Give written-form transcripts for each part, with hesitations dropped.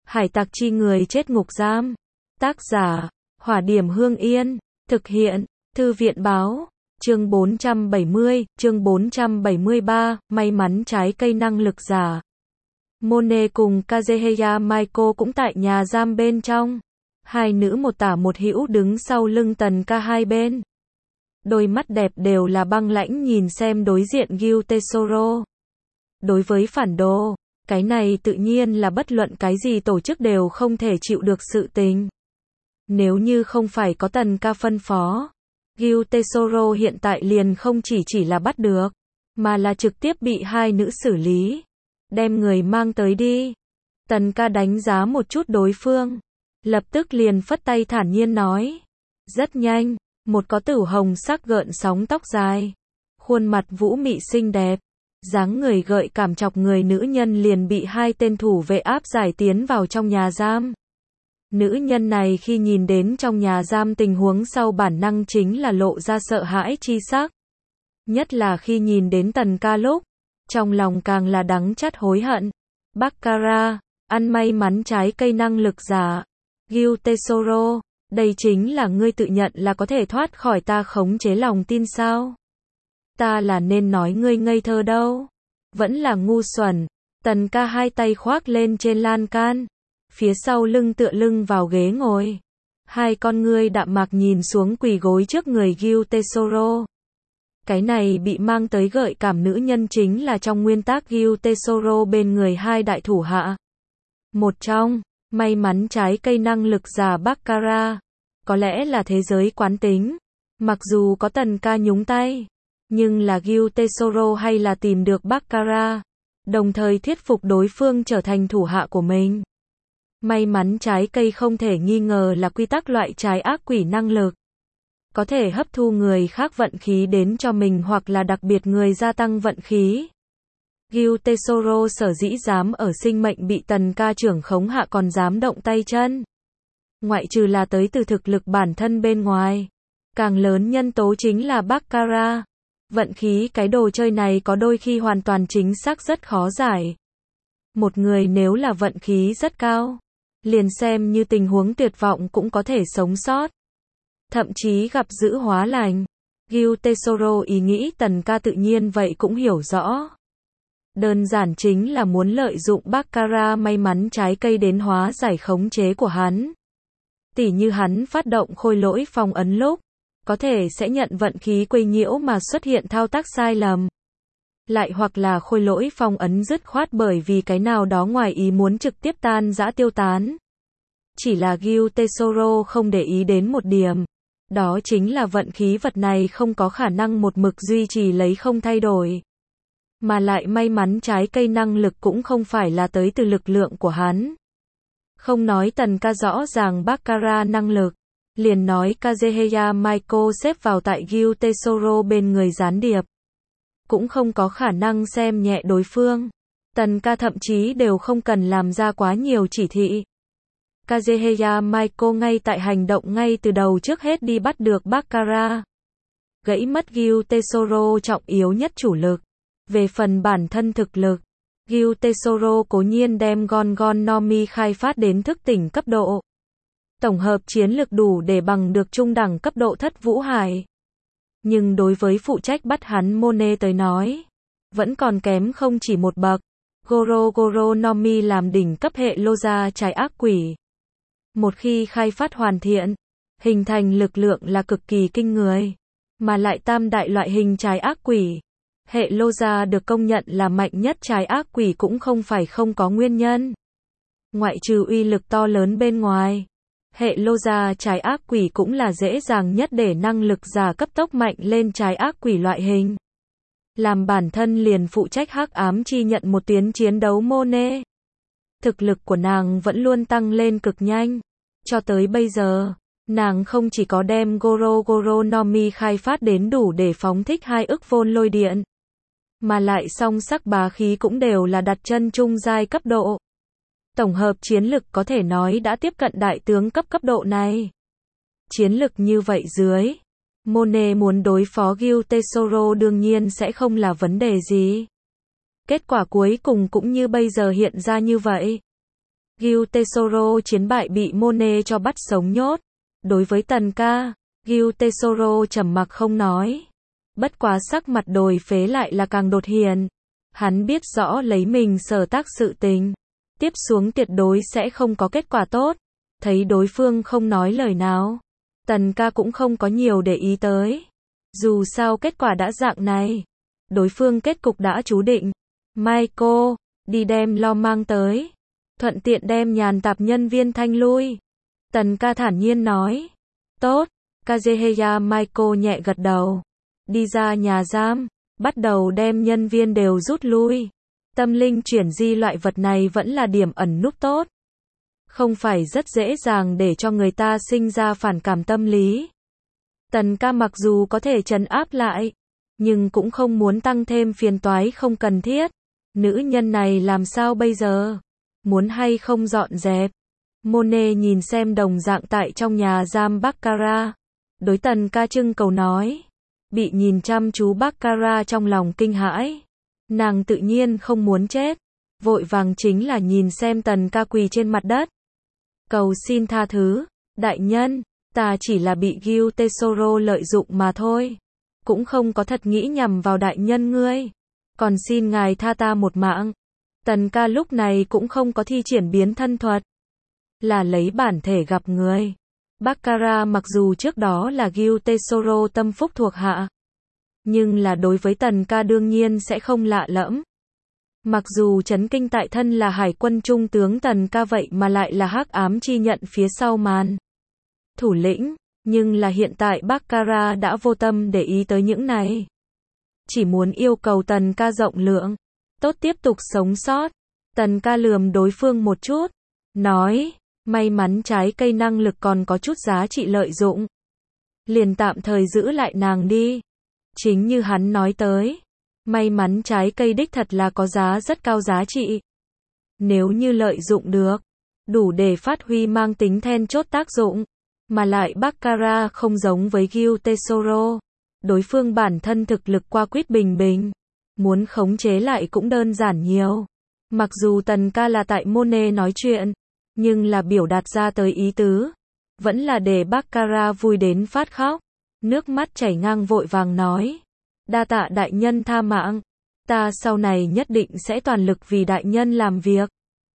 Hải tặc chi người chết ngục giam. Tác giả, Hỏa Điểm Hương Yên. Thực hiện, Thư viện Báo. Chương 470, chương 473, may mắn trái cây năng lực giả. Monet cùng Kazuhaya Maiko cũng tại nhà giam bên trong. Hai nữ một tả một hữu đứng sau lưng Tần Ca hai bên. Đôi mắt đẹp đều là băng lãnh nhìn xem đối diện Gyu Tesoro. Đối với phản đồ, cái này tự nhiên là bất luận cái gì tổ chức đều không thể chịu được sự tình. Nếu như không phải có Tần Ca phân phó, Gyu Tesoro hiện tại liền không chỉ là bắt được, mà là trực tiếp bị hai nữ xử lý. Đem người mang tới đi. Tần Ca đánh giá một chút đối phương, lập tức liền phất tay thản nhiên nói. Rất nhanh, một có tử hồng sắc gợn sóng tóc dài, khuôn mặt vũ mị xinh đẹp, dáng người gợi cảm chọc người nữ nhân liền bị hai tên thủ vệ áp giải tiến vào trong nhà giam. Nữ nhân này khi nhìn đến trong nhà giam tình huống sau bản năng chính là lộ ra sợ hãi chi sắc. Nhất là khi nhìn đến Tần Ca lúc, trong lòng càng là đắng chát hối hận. Baccarat, ăn may mắn trái cây năng lực giả. Gyu Tesoro, đây chính là ngươi tự nhận là có thể thoát khỏi ta khống chế lòng tin sao? Ta là nên nói ngươi ngây thơ đâu. Vẫn là ngu xuẩn. Tần Ca hai tay khoác lên trên lan can, phía sau lưng tựa lưng vào ghế ngồi. Hai con ngươi đạm mạc nhìn xuống quỳ gối trước người Gyu Tesoro. Cái này bị mang tới gợi cảm nữ nhân chính là trong nguyên tắc Gyu Tesoro bên người hai đại thủ hạ. Một trong, may mắn trái cây năng lực giả Baccarat. Có lẽ là thế giới quán tính. Mặc dù có Tần Ca nhúng tay, nhưng là Gyu Tesoro hay là tìm được Baccarat, đồng thời thuyết phục đối phương trở thành thủ hạ của mình. May mắn trái cây không thể nghi ngờ là quy tắc loại trái ác quỷ năng lực. Có thể hấp thu người khác vận khí đến cho mình hoặc là đặc biệt người gia tăng vận khí. Gyu Tesoro sở dĩ dám ở sinh mệnh bị Tần Ca trưởng khống hạ còn dám động tay chân. Ngoại trừ là tới từ thực lực bản thân bên ngoài, càng lớn nhân tố chính là Baccarat. Vận khí cái đồ chơi này có đôi khi hoàn toàn chính xác rất khó giải. Một người nếu là vận khí rất cao, liền xem như tình huống tuyệt vọng cũng có thể sống sót. Thậm chí gặp dữ hóa lành. Gyu Tesoro ý nghĩ Tần Ca tự nhiên vậy cũng hiểu rõ. Đơn giản chính là muốn lợi dụng Baccarat may mắn trái cây đến hóa giải khống chế của hắn. Tỉ như hắn phát động khôi lỗi phong ấn lúc, có thể sẽ nhận vận khí quấy nhiễu mà xuất hiện thao tác sai lầm. Lại hoặc là khôi lỗi phong ấn dứt khoát bởi vì cái nào đó ngoài ý muốn trực tiếp tan rã tiêu tán. Chỉ là Gyu Tesoro không để ý đến một điểm. Đó chính là vận khí vật này không có khả năng một mực duy trì lấy không thay đổi. Mà lại may mắn trái cây năng lực cũng không phải là tới từ lực lượng của hắn. Không nói Tần Ca rõ ràng Baccarat năng lực, liền nói Kazuhaya Maiko xếp vào tại Gyu Tesoro bên người gián điệp, cũng không có khả năng xem nhẹ đối phương. Tần Ca thậm chí đều không cần làm ra quá nhiều chỉ thị. Kazuhaya Maiko ngay tại hành động ngay từ đầu trước hết đi bắt được Baccarat. Gãy mất Gyu Tesoro trọng yếu nhất chủ lực. Về phần bản thân thực lực, Gyu Tesoro cố nhiên đem Gon no Mi khai phát đến thức tỉnh cấp độ. Tổng hợp chiến lực đủ để bằng được trung đẳng cấp độ Thất Vũ Hải. Nhưng đối với phụ trách bắt hắn Monet tới nói, vẫn còn kém không chỉ một bậc. Goro no Mi làm đỉnh cấp hệ Loza trái ác quỷ. Một khi khai phát hoàn thiện, hình thành lực lượng là cực kỳ kinh người. Mà lại tam đại loại hình trái ác quỷ. Hệ Loza được công nhận là mạnh nhất trái ác quỷ cũng không phải không có nguyên nhân. Ngoại trừ uy lực to lớn bên ngoài, hệ Loza trái ác quỷ cũng là dễ dàng nhất để năng lực giả cấp tốc mạnh lên trái ác quỷ loại hình. Làm bản thân liền phụ trách hắc ám chi nhận một tuyến chiến đấu Monet. Thực lực của nàng vẫn luôn tăng lên cực nhanh. Cho tới bây giờ, nàng không chỉ có đem Goro no Mi khai phát đến đủ để phóng thích 2 ức vôn lôi điện, mà lại song sắc bá khí cũng đều là đặt chân trung giai cấp độ. Tổng hợp chiến lực có thể nói đã tiếp cận đại tướng cấp độ này. Chiến lực như vậy dưới, Monet muốn đối phó Gyu Tesoro đương nhiên sẽ không là vấn đề gì. Kết quả cuối cùng cũng như bây giờ hiện ra như vậy. Gil Tesoro chiến bại bị Monet cho bắt sống nhốt. Đối với Tần ca, Gil Tesoro trầm mặc không nói. Bất quá sắc mặt đồi phế lại là càng đột hiện. Hắn biết rõ lấy mình sở tác sự tình. Tiếp xuống tuyệt đối sẽ không có kết quả tốt. Thấy đối phương không nói lời nào. Tần ca cũng không có nhiều để ý tới. Dù sao kết quả đã dạng này. Đối phương kết cục đã chú định. Michael, đi đem Lo mang tới. Thuận tiện đem nhàn tạp nhân viên thanh lui. Tần ca thản nhiên nói. Tốt, Kazuhaya Michael nhẹ gật đầu. Đi ra nhà giam, bắt đầu đem nhân viên đều rút lui. Tâm linh chuyển di loại vật này vẫn là điểm ẩn núp tốt. Không phải rất dễ dàng để cho người ta sinh ra phản cảm tâm lý. Tần ca mặc dù có thể trấn áp lại, nhưng cũng không muốn tăng thêm phiền toái không cần thiết. Nữ nhân này làm sao bây giờ? Muốn hay không dọn dẹp? Monet nhìn xem đồng dạng tại trong nhà giam Baccarat. Đối Tần ca trưng cầu nói. Bị nhìn chăm chú Baccarat trong lòng kinh hãi. Nàng tự nhiên không muốn chết. Vội vàng chính là nhìn xem Tần ca quỳ trên mặt đất. Cầu xin tha thứ, đại nhân, ta chỉ là bị Gil Tesoro lợi dụng mà thôi. Cũng không có thật nghĩ nhằm vào đại nhân ngươi. Còn xin ngài tha ta một mạng. Tần ca lúc này cũng không có thi triển biến thân thuật. Là lấy bản thể gặp người. Baccarat mặc dù trước đó là Gil Tesoro tâm phúc thuộc hạ. Nhưng là đối với Tần ca đương nhiên sẽ không lạ lẫm. Mặc dù chấn kinh tại thân là hải quân trung tướng Tần ca vậy mà lại là hắc ám chi nhận phía sau màn. Thủ lĩnh, nhưng là hiện tại Baccarat đã vô tâm để ý tới những này. Chỉ muốn yêu cầu Tần ca rộng lượng. Tốt tiếp tục sống sót. Tần ca lườm đối phương một chút. Nói, may mắn trái cây năng lực còn có chút giá trị lợi dụng. Liền tạm thời giữ lại nàng đi. Chính như hắn nói tới. May mắn trái cây đích thật là có giá rất cao giá trị. Nếu như lợi dụng được, đủ để phát huy mang tính then chốt tác dụng. Mà lại Baccarat không giống với Gil Tesoro. Đối phương bản thân thực lực qua quýt bình bình. Muốn khống chế lại cũng đơn giản nhiều. Mặc dù Tần ca là tại Monet nói chuyện, nhưng là biểu đạt ra tới ý tứ. Vẫn là để Baccarat vui đến phát khóc. Nước mắt chảy ngang vội vàng nói. Đa tạ đại nhân tha mạng. Ta sau này nhất định sẽ toàn lực vì đại nhân làm việc.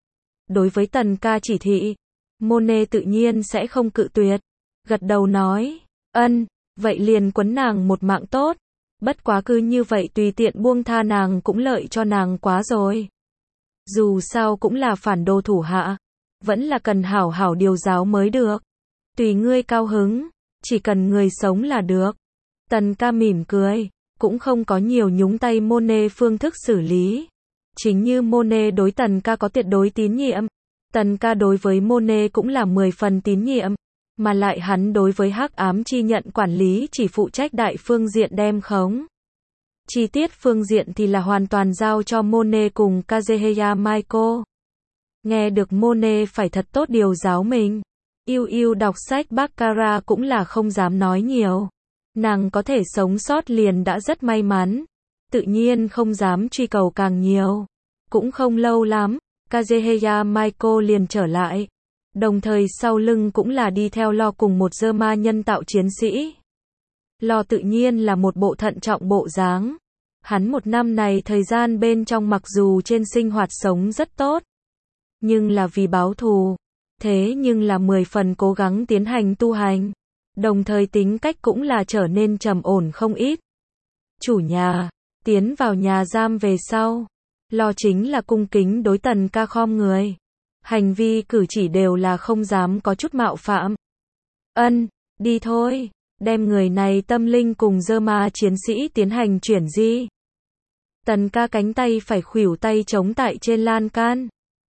Đối với Tần ca chỉ thị, Monet tự nhiên sẽ không cự tuyệt. Gật đầu nói. Ân, vậy liền quấn nàng một mạng tốt. Bất quá cứ như vậy tùy tiện buông tha nàng cũng lợi cho nàng quá rồi. Dù sao cũng là phản đồ thủ hạ. Vẫn là cần hảo hảo điều giáo mới được. Tùy ngươi cao hứng. Chỉ cần người sống là được. Tần ca mỉm cười. Cũng không có nhiều nhúng tay Monet phương thức xử lý. Chính như Monet đối Tần ca có tuyệt đối tín nhiệm. Tần ca đối với Monet cũng là 10 phần tín nhiệm. Mà lại hắn đối với hắc ám chi nhận quản lý chỉ phụ trách đại phương diện đem khống. Chi tiết phương diện thì là hoàn toàn giao cho Monet cùng Kazuhaya Michael. Nghe được Monet phải thật tốt điều giáo mình. Yêu đọc sách Baccarat cũng là không dám nói nhiều. Nàng có thể sống sót liền đã rất may mắn. Tự nhiên không dám truy cầu càng nhiều. Cũng không lâu lắm, Kazuhaya Michael liền trở lại. Đồng thời sau lưng cũng là đi theo Lo cùng một Zerma nhân tạo chiến sĩ. Lo tự nhiên là một bộ thận trọng bộ dáng. Hắn một năm này thời gian bên trong mặc dù trên sinh hoạt sống rất tốt. Nhưng là vì báo thù. Thế nhưng là 10 phần cố gắng tiến hành tu hành. Đồng thời tính cách cũng là trở nên trầm ổn không ít. Chủ nhà, tiến vào nhà giam về sau. Lo chính là cung kính đối Tần ca khom người. Hành vi cử chỉ đều là không dám có chút mạo phạm. Ân, đi thôi, đem người này tâm linh cùng Zerma chiến sĩ tiến hành chuyển di. Tần ca cánh tay phải khuỷu tay chống tại trên lan can.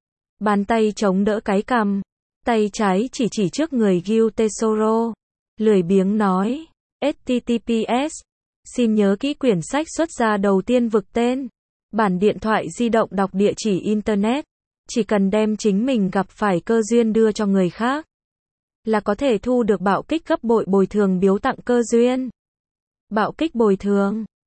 Bàn tay chống đỡ cái cằm. Tay trái chỉ trước người Gil Tesoro. Lười biếng nói. HTTPS. Xin nhớ kỹ quyển sách xuất ra đầu tiên vực tên. Bản điện thoại di động đọc địa chỉ Internet. Chỉ cần đem chính mình gặp phải cơ duyên đưa cho người khác. Là có thể thu được bạo kích gấp bội bồi thường biếu tặng cơ duyên. Bạo kích bồi thường.